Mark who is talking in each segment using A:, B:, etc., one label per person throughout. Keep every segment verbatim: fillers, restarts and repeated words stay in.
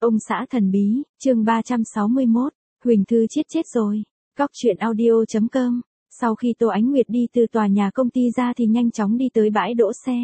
A: Ông xã thần bí, chương ba trăm sáu mươi mốt, Huỳnh Thư Chiết chết rồi. Cóc truyện audio chấm com. Sau khi Tô Ánh Nguyệt đi từ tòa nhà công ty ra thì nhanh chóng đi tới bãi đỗ xe.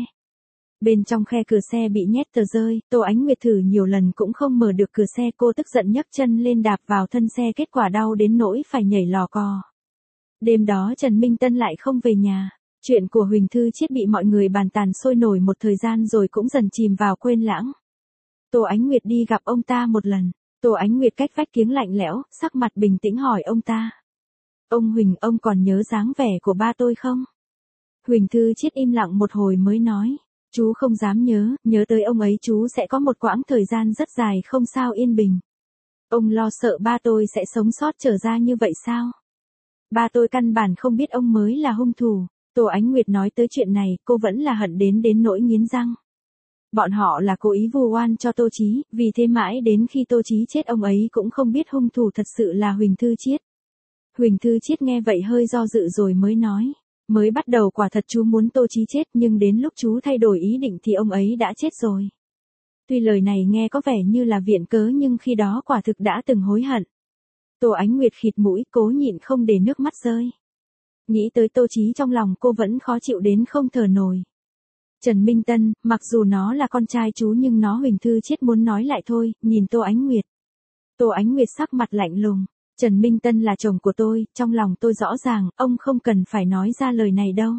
A: Bên trong khe cửa xe bị nhét tờ rơi, Tô Ánh Nguyệt thử nhiều lần cũng không mở được cửa xe, cô tức giận nhấc chân lên đạp vào thân xe, kết quả đau đến nỗi phải nhảy lò cò. Đêm đó Trần Minh Tân lại không về nhà. Chuyện của Huỳnh Thư Chiết bị mọi người bàn tán sôi nổi một thời gian rồi cũng dần chìm vào quên lãng. Tô Ánh Nguyệt đi gặp ông ta một lần. Tô Ánh Nguyệt cách vách kiếng lạnh lẽo, sắc mặt bình tĩnh hỏi ông ta. Ông Huỳnh, ông còn nhớ dáng vẻ của ba tôi không? Huỳnh Thư Chiết im lặng một hồi mới nói. Chú không dám nhớ, nhớ tới ông ấy chú sẽ có một quãng thời gian rất dài không sao yên bình. Ông lo sợ ba tôi sẽ sống sót trở ra như vậy sao? Ba tôi căn bản không biết ông mới là hung thủ. Tô Ánh Nguyệt nói tới chuyện này, cô vẫn là hận đến đến nỗi nghiến răng. Bọn họ là cố ý vu oan cho Tô Chí, vì thế mãi đến khi Tô Chí chết ông ấy cũng không biết hung thủ thật sự là Huỳnh Thư Chiết. Huỳnh Thư Chiết nghe vậy hơi do dự rồi mới nói. Mới bắt đầu quả thật chú muốn Tô Chí chết, nhưng đến lúc chú thay đổi ý định thì ông ấy đã chết rồi. Tuy lời này nghe có vẻ như là viện cớ nhưng khi đó quả thực đã từng hối hận. Tô Ánh Nguyệt khịt mũi, cố nhịn không để nước mắt rơi. Nghĩ tới Tô Chí trong lòng cô vẫn khó chịu đến không thở nổi. Trần Minh Tân, mặc dù nó là con trai chú nhưng nó Huỳnh Thư Chiết muốn nói lại thôi, nhìn Tô Ánh Nguyệt. Tô Ánh Nguyệt sắc mặt lạnh lùng. Trần Minh Tân là chồng của tôi, trong lòng tôi rõ ràng, ông không cần phải nói ra lời này đâu.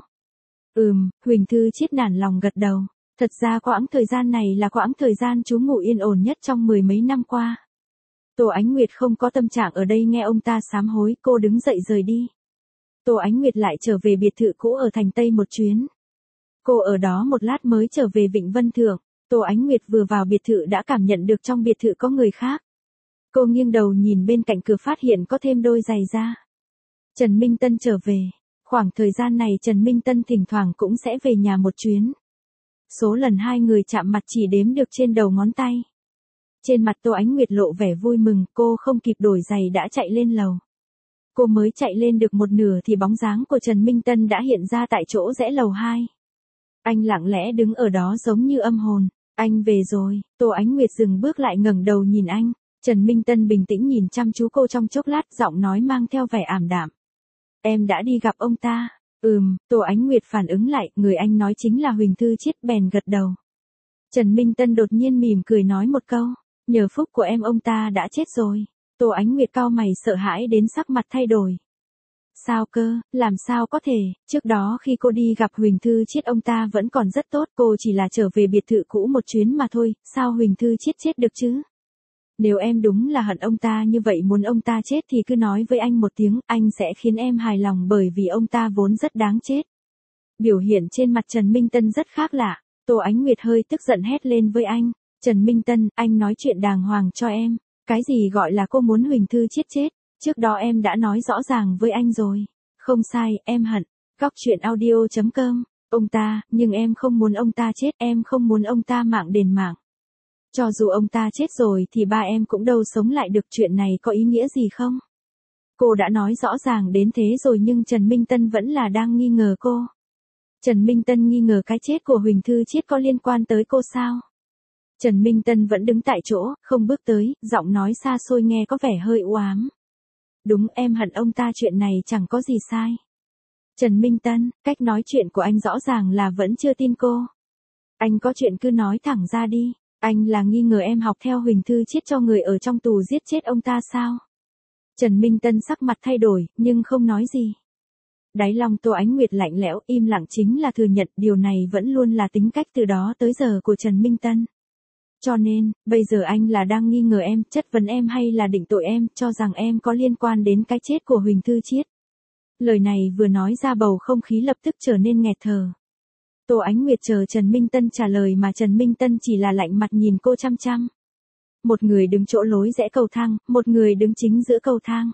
A: Ừm, Huỳnh Thư Chiết nản lòng gật đầu. Thật ra quãng thời gian này là quãng thời gian chú ngủ yên ổn nhất trong mười mấy năm qua. Tô Ánh Nguyệt không có tâm trạng ở đây nghe ông ta sám hối, cô đứng dậy rời đi. Tô Ánh Nguyệt lại trở về biệt thự cũ ở thành Tây một chuyến. Cô ở đó một lát mới trở về Vịnh Vân Thượng. Tô Ánh Nguyệt vừa vào biệt thự đã cảm nhận được trong biệt thự có người khác. Cô nghiêng đầu nhìn bên cạnh cửa phát hiện có thêm đôi giày da. Trần Minh Tân trở về. Khoảng thời gian này Trần Minh Tân thỉnh thoảng cũng sẽ về nhà một chuyến. Số lần hai người chạm mặt chỉ đếm được trên đầu ngón tay. Trên mặt Tô Ánh Nguyệt lộ vẻ vui mừng, cô không kịp đổi giày đã chạy lên lầu. Cô mới chạy lên được một nửa thì bóng dáng của Trần Minh Tân đã hiện ra tại chỗ rẽ lầu hai. Anh lặng lẽ đứng ở đó giống như âm hồn. Anh về rồi. Tô Ánh Nguyệt dừng bước lại ngẩng đầu nhìn anh. Trần Minh Tân bình tĩnh nhìn chăm chú cô trong chốc lát, giọng nói mang theo vẻ ảm đạm. Em đã đi gặp ông ta. Ừm, Tô Ánh Nguyệt phản ứng lại, người anh nói chính là Huỳnh Thư Chiết, bèn gật đầu. Trần Minh Tân đột nhiên mỉm cười nói một câu. Nhờ phúc của em ông ta đã chết rồi. Tô Ánh Nguyệt cau mày sợ hãi đến sắc mặt thay đổi. Sao cơ, làm sao có thể, trước đó khi cô đi gặp Huỳnh Thư Chiết ông ta vẫn còn rất tốt, cô chỉ là trở về biệt thự cũ một chuyến mà thôi, sao Huỳnh Thư Chiết chết được chứ? Nếu em đúng là hận ông ta như vậy muốn ông ta chết thì cứ nói với anh một tiếng, anh sẽ khiến em hài lòng bởi vì ông ta vốn rất đáng chết. Biểu hiện trên mặt Trần Minh Tân rất khác lạ, Tô Ánh Nguyệt hơi tức giận hét lên với anh, Trần Minh Tân, anh nói chuyện đàng hoàng cho em, cái gì gọi là cô muốn Huỳnh Thư Chiết chết? Trước đó em đã nói rõ ràng với anh rồi. Không sai, em hận. Cóc truyện audio chấm com. Ông ta, nhưng em không muốn ông ta chết, em không muốn ông ta mạng đền mạng. Cho dù ông ta chết rồi thì ba em cũng đâu sống lại được, chuyện này có ý nghĩa gì không? Cô đã nói rõ ràng đến thế rồi nhưng Trần Minh Tân vẫn là đang nghi ngờ cô. Trần Minh Tân nghi ngờ cái chết của Huỳnh Thư Chiết có liên quan tới cô sao? Trần Minh Tân vẫn đứng tại chỗ, không bước tới, giọng nói xa xôi nghe có vẻ hơi u ám. Đúng, em hận ông ta, chuyện này chẳng có gì sai. Trần Minh Tân, cách nói chuyện của anh rõ ràng là vẫn chưa tin cô. Anh có chuyện cứ nói thẳng ra đi. Anh là nghi ngờ em học theo Huỳnh Thư Chiết cho người ở trong tù giết chết ông ta sao? Trần Minh Tân sắc mặt thay đổi, nhưng không nói gì. Đáy lòng Tô Ánh Nguyệt lạnh lẽo, im lặng chính là thừa nhận điều này vẫn luôn là tính cách từ đó tới giờ của Trần Minh Tân. Cho nên, bây giờ anh là đang nghi ngờ em, chất vấn em hay là định tội em, cho rằng em có liên quan đến cái chết của Huỳnh Thư Chiết. Lời này vừa nói ra bầu không khí lập tức trở nên nghẹt thở. Tô Ánh Nguyệt chờ Trần Minh Tân trả lời mà Trần Minh Tân chỉ là lạnh mặt nhìn cô chăm chăm. Một người đứng chỗ lối rẽ cầu thang, một người đứng chính giữa cầu thang.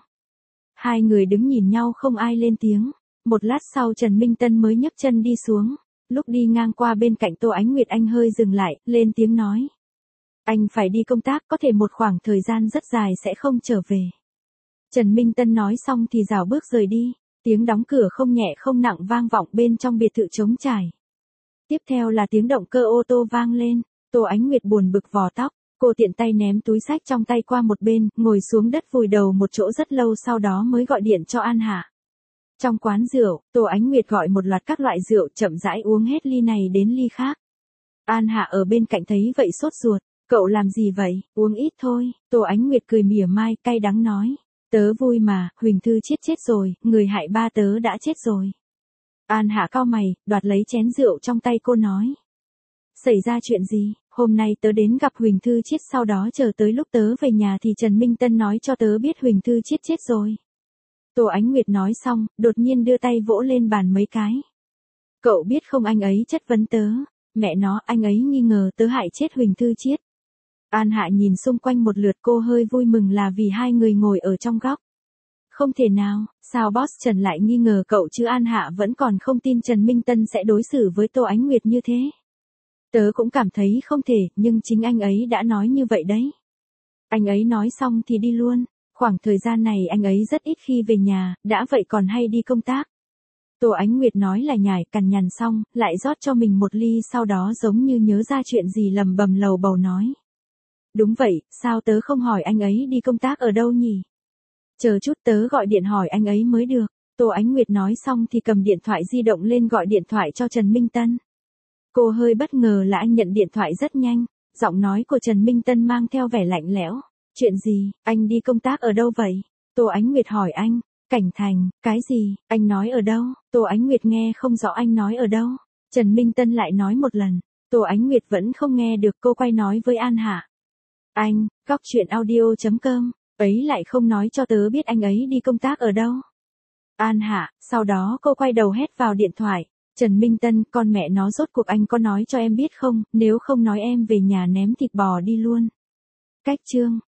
A: Hai người đứng nhìn nhau không ai lên tiếng. Một lát sau Trần Minh Tân mới nhấc chân đi xuống. Lúc đi ngang qua bên cạnh Tô Ánh Nguyệt anh hơi dừng lại, lên tiếng nói. Anh phải đi công tác, có thể một khoảng thời gian rất dài sẽ không trở về. Trần Minh Tân nói xong thì rảo bước rời đi. Tiếng đóng cửa không nhẹ không nặng vang vọng bên trong biệt thự trống trải. Tiếp theo là tiếng động cơ ô tô vang lên. Tô Ánh Nguyệt buồn bực vò tóc. Cô tiện tay ném túi xách trong tay qua một bên, ngồi xuống đất vùi đầu một chỗ rất lâu sau đó mới gọi điện cho An Hạ. Trong quán rượu, Tô Ánh Nguyệt gọi một loạt các loại rượu chậm rãi uống hết ly này đến ly khác. An Hạ ở bên cạnh thấy vậy sốt ruột, cậu làm gì vậy, uống ít thôi, Tô Ánh Nguyệt cười mỉa mai, cay đắng nói. Tớ vui mà, Huỳnh Thư chết chết rồi, người hại ba tớ đã chết rồi. An Hạ cau mày, đoạt lấy chén rượu trong tay cô nói. Xảy ra chuyện gì, hôm nay tớ đến gặp Huỳnh Thư chết sau đó chờ tới lúc tớ về nhà thì Trần Minh Tân nói cho tớ biết Huỳnh Thư chết chết rồi. Tô Ánh Nguyệt nói xong, đột nhiên đưa tay vỗ lên bàn mấy cái. Cậu biết không anh ấy chất vấn tớ, mẹ nó anh ấy nghi ngờ tớ hại chết Huỳnh Thư Chiết. An Hạ nhìn xung quanh một lượt cô hơi vui mừng là vì hai người ngồi ở trong góc. Không thể nào, sao boss Trần lại nghi ngờ cậu chứ An Hạ vẫn còn không tin Trần Minh Tân sẽ đối xử với Tô Ánh Nguyệt như thế. Tớ cũng cảm thấy không thể, nhưng chính anh ấy đã nói như vậy đấy. Anh ấy nói xong thì đi luôn, khoảng thời gian này anh ấy rất ít khi về nhà, đã vậy còn hay đi công tác. Tô Ánh Nguyệt nói là nhải cằn nhằn xong, lại rót cho mình một ly sau đó giống như nhớ ra chuyện gì lầm bầm lầu bầu nói. Đúng vậy, sao tớ không hỏi anh ấy đi công tác ở đâu nhỉ? Chờ chút tớ gọi điện hỏi anh ấy mới được. Tô Ánh Nguyệt nói xong thì cầm điện thoại di động lên gọi điện thoại cho Trần Minh Tân. Cô hơi bất ngờ là anh nhận điện thoại rất nhanh, giọng nói của Trần Minh Tân mang theo vẻ lạnh lẽo. Chuyện gì, anh đi công tác ở đâu vậy? Tô Ánh Nguyệt hỏi anh. Cảnh Thành, cái gì, anh nói ở đâu? Tô Ánh Nguyệt nghe không rõ anh nói ở đâu. Trần Minh Tân lại nói một lần. Tô Ánh Nguyệt vẫn không nghe được, cô quay nói với An Hạ. Anh, góc truyện audio chấm com, ấy lại không nói cho tớ biết anh ấy đi công tác ở đâu. An Hạ, sau đó cô quay đầu hét vào điện thoại. Trần Minh Tân, con mẹ nó rốt cuộc anh có nói cho em biết không, nếu không nói em về nhà ném thịt bò đi luôn. Cách chương.